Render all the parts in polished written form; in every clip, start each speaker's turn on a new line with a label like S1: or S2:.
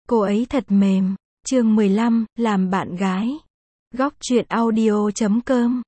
S1: Cô ấy thật mềm. Chương 15, làm bạn gái. Góc truyện audio.com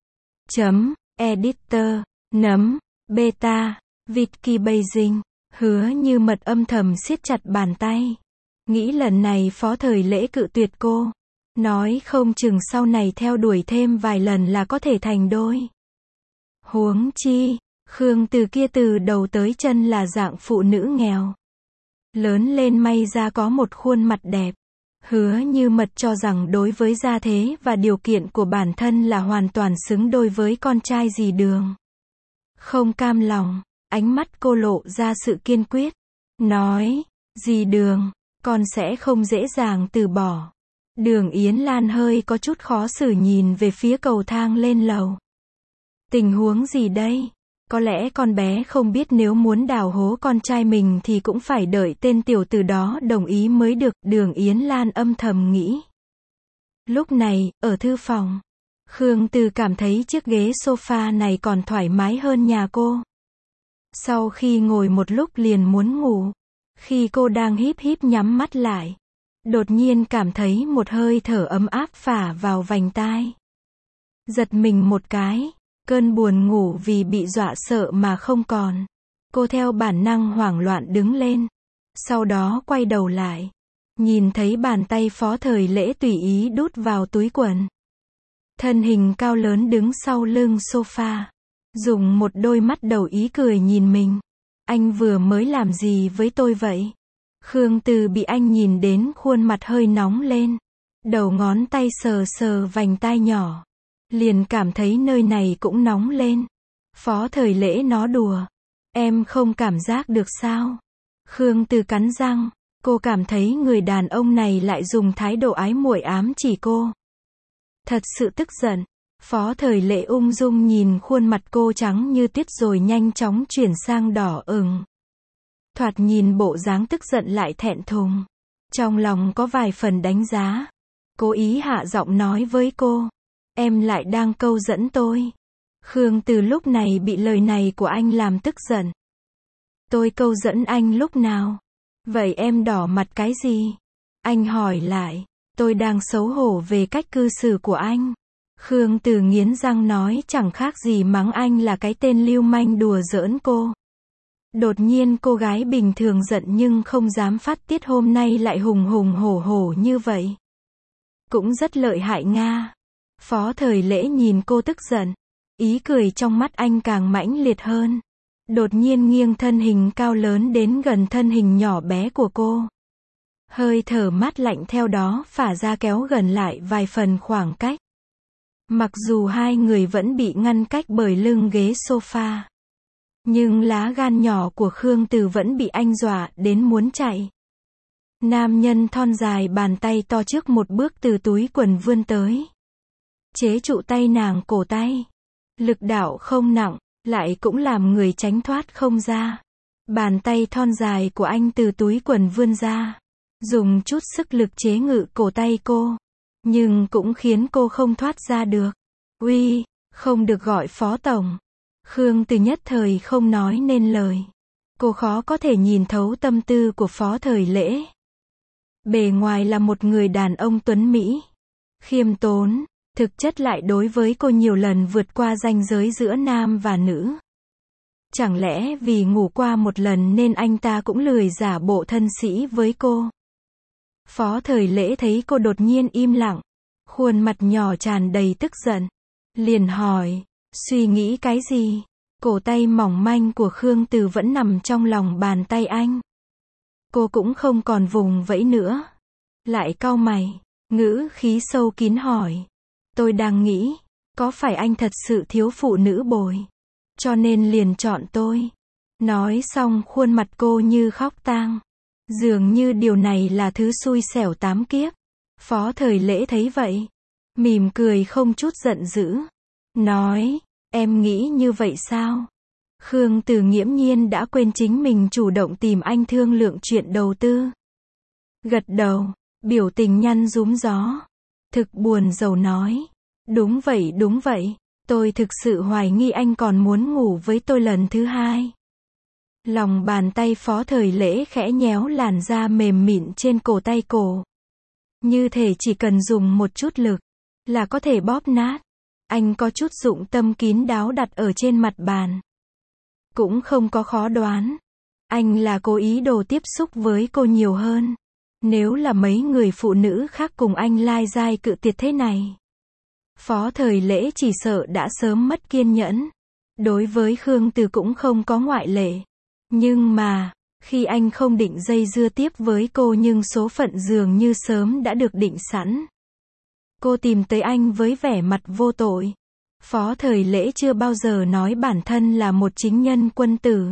S1: Editor Nấm Beta Vicky Beijing. Hứa Như Mật âm thầm siết chặt bàn tay. Nghĩ lần này Phó Thời Lễ cự tuyệt cô. Nói không chừng sau này theo đuổi thêm vài lần là có thể thành đôi. Huống chi, Khương Từ kia từ đầu tới chân là dạng phụ nữ nghèo. Lớn lên may ra có một khuôn mặt đẹp. Hứa Như Mật cho rằng đối với gia thế và điều kiện của bản thân là hoàn toàn xứng đôi với con trai dì Đường. Không cam lòng, ánh mắt cô lộ ra sự kiên quyết. Nói, dì Đường, con sẽ không dễ dàng từ bỏ. Đường Yến Lan hơi có chút khó xử nhìn về phía cầu thang lên lầu. Tình huống gì đây? Có lẽ con bé không biết nếu muốn đào hố con trai mình thì cũng phải đợi tên tiểu tử đó đồng ý mới được, Đường Yến Lan âm thầm nghĩ. Lúc này, ở thư phòng, Khương Từ cảm thấy chiếc ghế sofa này còn thoải mái hơn nhà cô. Sau khi ngồi một lúc liền muốn ngủ, khi cô đang híp híp nhắm mắt lại, đột nhiên cảm thấy một hơi thở ấm áp phả vào vành tai. Giật mình một cái. Cơn buồn ngủ vì bị dọa sợ mà không còn. Cô theo bản năng hoảng loạn đứng lên. Sau đó quay đầu lại. Nhìn thấy bàn tay Phó Thời Lễ tùy ý đút vào túi quần. Thân hình cao lớn đứng sau lưng sofa. Dùng một đôi mắt đầu ý cười nhìn mình. Anh vừa mới làm gì với tôi vậy? Khương Từ bị anh nhìn đến khuôn mặt hơi nóng lên. Đầu ngón tay sờ sờ vành tai nhỏ. Liền cảm thấy nơi này cũng nóng lên. Phó Thời Lễ nó đùa. Em không cảm giác được sao? Khương Từ cắn răng. Cô cảm thấy người đàn ông này lại dùng thái độ ái muội ám chỉ cô. Thật sự tức giận. Phó Thời Lễ ung dung nhìn khuôn mặt cô trắng như tuyết rồi nhanh chóng chuyển sang đỏ ửng. Thoạt nhìn bộ dáng tức giận lại thẹn thùng. Trong lòng có vài phần đánh giá. Cố ý hạ giọng nói với cô. Em lại đang câu dẫn tôi. Khương Từ lúc này bị lời này của anh làm tức giận. Tôi câu dẫn anh lúc nào? Vậy em đỏ mặt cái gì? Anh hỏi lại. Tôi đang xấu hổ về cách cư xử của anh. Khương Từ nghiến răng nói chẳng khác gì mắng anh là cái tên lưu manh đùa giỡn cô. Đột nhiên cô gái bình thường giận nhưng không dám phát tiết hôm nay lại hùng hùng hổ hổ như vậy. Cũng rất lợi hại nga. Phó Thời Lễ nhìn cô tức giận. Ý cười trong mắt anh càng mãnh liệt hơn. Đột nhiên nghiêng thân hình cao lớn đến gần thân hình nhỏ bé của cô. Hơi thở mát lạnh theo đó phả ra kéo gần lại vài phần khoảng cách. Mặc dù hai người vẫn bị ngăn cách bởi lưng ghế sofa. Nhưng lá gan nhỏ của Khương Từ vẫn bị anh dọa đến muốn chạy. Nam nhân thon dài bàn tay to trước một bước từ túi quần vươn tới. Chế trụ tay nàng cổ tay. Lực đạo không nặng, lại cũng làm người tránh thoát không ra. Bàn tay thon dài của anh từ túi quần vươn ra. Dùng chút sức lực chế ngự cổ tay cô. Nhưng cũng khiến cô không thoát ra được. Uy, không được gọi Phó Tổng. Khương Từ nhất thời không nói nên lời. Cô khó có thể nhìn thấu tâm tư của Phó Thời Lễ. Bề ngoài là một người đàn ông tuấn mỹ. Khiêm tốn. Thực chất lại đối với cô nhiều lần vượt qua ranh giới giữa nam và nữ. Chẳng lẽ vì ngủ qua một lần nên anh ta cũng lười giả bộ thân sĩ với cô? Phó Thời Lễ thấy cô đột nhiên im lặng. Khuôn mặt nhỏ tràn đầy tức giận. Liền hỏi, suy nghĩ cái gì? Cổ tay mỏng manh của Khương Từ vẫn nằm trong lòng bàn tay anh. Cô cũng không còn vùng vẫy nữa. Lại cau mày, ngữ khí sâu kín hỏi. Tôi đang nghĩ, có phải anh thật sự thiếu phụ nữ bồi, cho nên liền chọn tôi. Nói xong khuôn mặt cô như khóc tang. Dường như điều này là thứ xui xẻo tám kiếp. Phó Thời Lễ thấy vậy, mỉm cười không chút giận dữ. Nói, em nghĩ như vậy sao? Khương Từ nghiễm nhiên đã quên chính mình chủ động tìm anh thương lượng chuyện đầu tư. Gật đầu, biểu tình nhăn rúm gió. Thực buồn rầu nói. Đúng vậy, tôi thực sự hoài nghi anh còn muốn ngủ với tôi lần thứ hai. Lòng bàn tay Phó Thời Lễ khẽ nhéo làn da mềm mịn trên cổ tay cô. Như thể chỉ cần dùng một chút lực, là có thể bóp nát. Anh có chút dụng tâm kín đáo đặt ở trên mặt bàn. Cũng không có khó đoán. Anh là cố ý đồ tiếp xúc với cô nhiều hơn. Nếu là mấy người phụ nữ khác cùng anh lai dai cự tuyệt thế này, Phó Thời Lễ chỉ sợ đã sớm mất kiên nhẫn. Đối với Khương Từ cũng không có ngoại lệ. Nhưng mà, khi anh không định dây dưa tiếp với cô nhưng số phận dường như sớm đã được định sẵn. Cô tìm tới anh với vẻ mặt vô tội. Phó Thời Lễ chưa bao giờ nói bản thân là một chính nhân quân tử.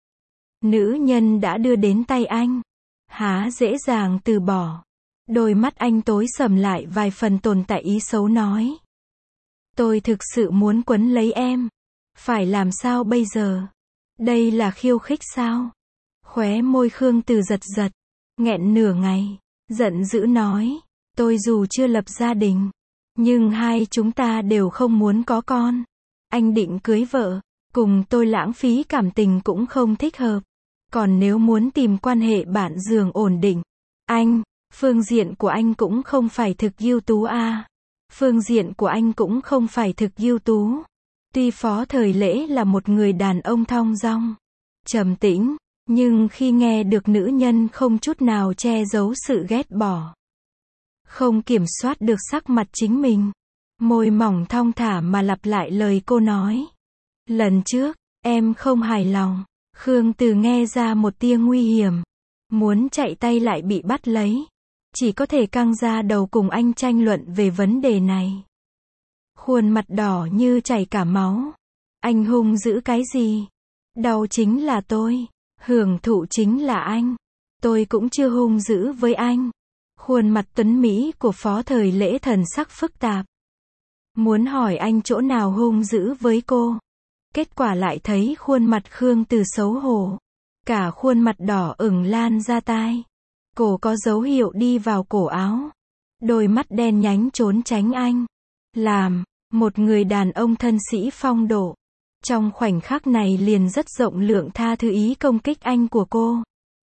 S1: Nữ nhân đã đưa đến tay anh, há dễ dàng từ bỏ. Đôi mắt anh tối sầm lại vài phần tồn tại ý xấu nói. Tôi thực sự muốn quấn lấy em. Phải làm sao bây giờ? Đây là khiêu khích sao? Khóe môi Khương Từ giật giật, nghẹn nửa ngày, giận dữ nói. Tôi dù chưa lập gia đình, nhưng hai chúng ta đều không muốn có con. Anh định cưới vợ, cùng tôi lãng phí cảm tình cũng không thích hợp. Còn nếu muốn tìm quan hệ bạn giường ổn định, phương diện của anh cũng không phải thực ưu tú à. Phương diện của anh cũng không phải thực ưu tú. Tuy Phó Thời Lễ là một người đàn ông thong dong, trầm tĩnh, nhưng khi nghe được nữ nhân không chút nào che giấu sự ghét bỏ, không kiểm soát được sắc mặt chính mình, môi mỏng thong thả mà lặp lại lời cô nói. Lần trước, em không hài lòng. Khương Từ nghe ra một tia nguy hiểm. Muốn chạy tay lại bị bắt lấy. Chỉ có thể căng ra đầu cùng anh tranh luận về vấn đề này. Khuôn mặt đỏ như chảy cả máu. Anh hung dữ cái gì? Đau chính là tôi. Hưởng thụ chính là anh. Tôi cũng chưa hung dữ với anh. Khuôn mặt tuấn mỹ của Phó Thời Lễ thần sắc phức tạp. Muốn hỏi anh chỗ nào hung dữ với cô. Kết quả lại thấy khuôn mặt Khương Từ xấu hổ. Cả khuôn mặt đỏ ửng lan ra tai. Cổ có dấu hiệu đi vào cổ áo. Đôi mắt đen nhánh trốn tránh anh. Làm một người đàn ông thân sĩ phong độ. Trong khoảnh khắc này liền rất rộng lượng tha thứ ý công kích anh của cô.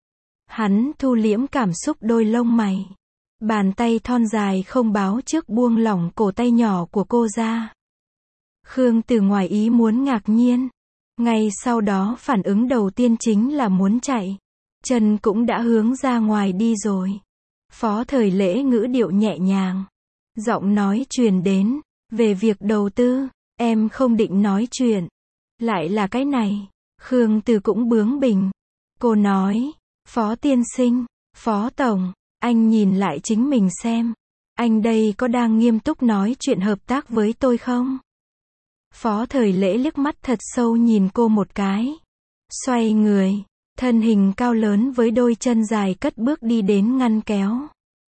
S1: Hắn thu liễm cảm xúc đôi lông mày. Bàn tay thon dài không báo trước buông lỏng cổ tay nhỏ của cô ra. Khương Từ ngoài ý muốn ngạc nhiên. Ngay sau đó phản ứng đầu tiên chính là muốn chạy. Chân cũng đã hướng ra ngoài đi rồi. Phó Thời Lễ ngữ điệu nhẹ nhàng. Giọng nói truyền đến. Về việc đầu tư, em không định nói chuyện. Lại là cái này. Khương Từ cũng bướng bỉnh. Cô nói. Phó tiên sinh, Phó tổng, anh nhìn lại chính mình xem. Anh đây có đang nghiêm túc nói chuyện hợp tác với tôi không? Phó Thời Lễ liếc mắt thật sâu nhìn cô một cái. Xoay người, thân hình cao lớn với đôi chân dài cất bước đi đến ngăn kéo.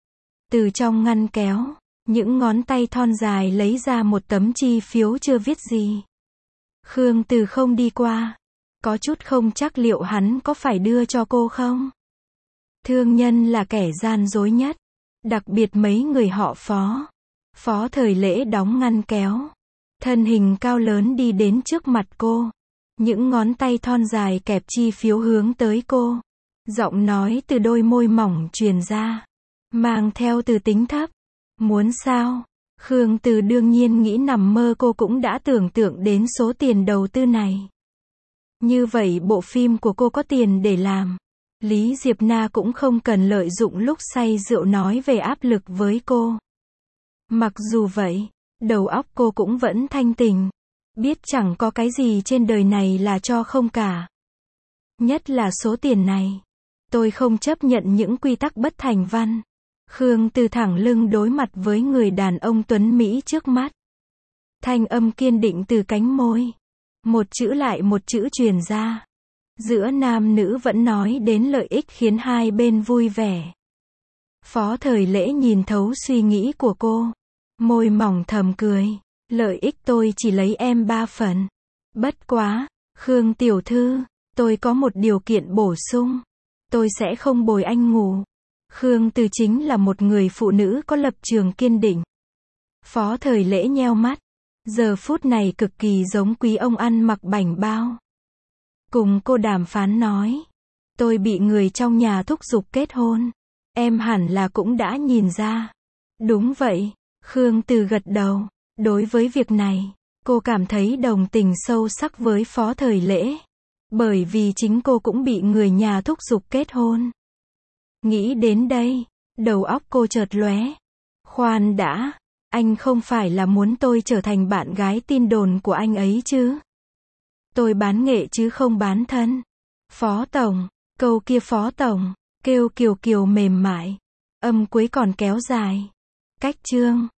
S1: Từ trong ngăn kéo, những ngón tay thon dài lấy ra một tấm chi phiếu chưa viết gì. Khương Từ không đi qua. Có chút không chắc liệu hắn có phải đưa cho cô không? Thương nhân là kẻ gian dối nhất. Đặc biệt mấy người họ Phó. Phó Thời Lễ đóng ngăn kéo. Thân hình cao lớn đi đến trước mặt cô. Những ngón tay thon dài kẹp chi phiếu hướng tới cô. Giọng nói từ đôi môi mỏng truyền ra. Mang theo từ tính thấp. Muốn sao? Khương Từ đương nhiên nghĩ nằm mơ cô cũng đã tưởng tượng đến số tiền đầu tư này. Như vậy bộ phim của cô có tiền để làm. Lý Diệp Na cũng không cần lợi dụng lúc say rượu nói về áp lực với cô. Mặc dù vậy, đầu óc cô cũng vẫn thanh tỉnh. Biết chẳng có cái gì trên đời này là cho không cả. Nhất là số tiền này. Tôi không chấp nhận những quy tắc bất thành văn. Khương Từ thẳng lưng đối mặt với người đàn ông tuấn Mỹ trước mắt. Thanh âm kiên định từ cánh môi. Một chữ lại một chữ truyền ra. Giữa nam nữ vẫn nói đến lợi ích khiến hai bên vui vẻ. Phó Thời Lễ nhìn thấu suy nghĩ của cô. Môi mỏng thầm cười. Lợi ích tôi chỉ lấy em 3 phần. Bất quá, Khương tiểu thư, tôi có một điều kiện bổ sung. Tôi sẽ không bồi anh ngủ. Khương Từ chính là một người phụ nữ có lập trường kiên định. Phó Thời Lễ nheo mắt. Giờ phút này cực kỳ giống quý ông ăn mặc bảnh bao. Cùng cô đàm phán nói. Tôi bị người trong nhà thúc giục kết hôn. Em hẳn là cũng đã nhìn ra. Đúng vậy. Khương Từ gật đầu. Đối với việc này, cô cảm thấy đồng tình sâu sắc với Phó Thời Lễ. Bởi vì chính cô cũng bị người nhà thúc giục kết hôn. Nghĩ đến đây, đầu óc cô chợt lóe. Khoan đã, anh không phải là muốn tôi trở thành bạn gái tin đồn của anh ấy chứ? Tôi bán nghệ chứ không bán thân. Phó Tổng, câu kia Phó Tổng, kêu Kiều Kiều mềm mại. Âm cuối còn kéo dài. Cách chương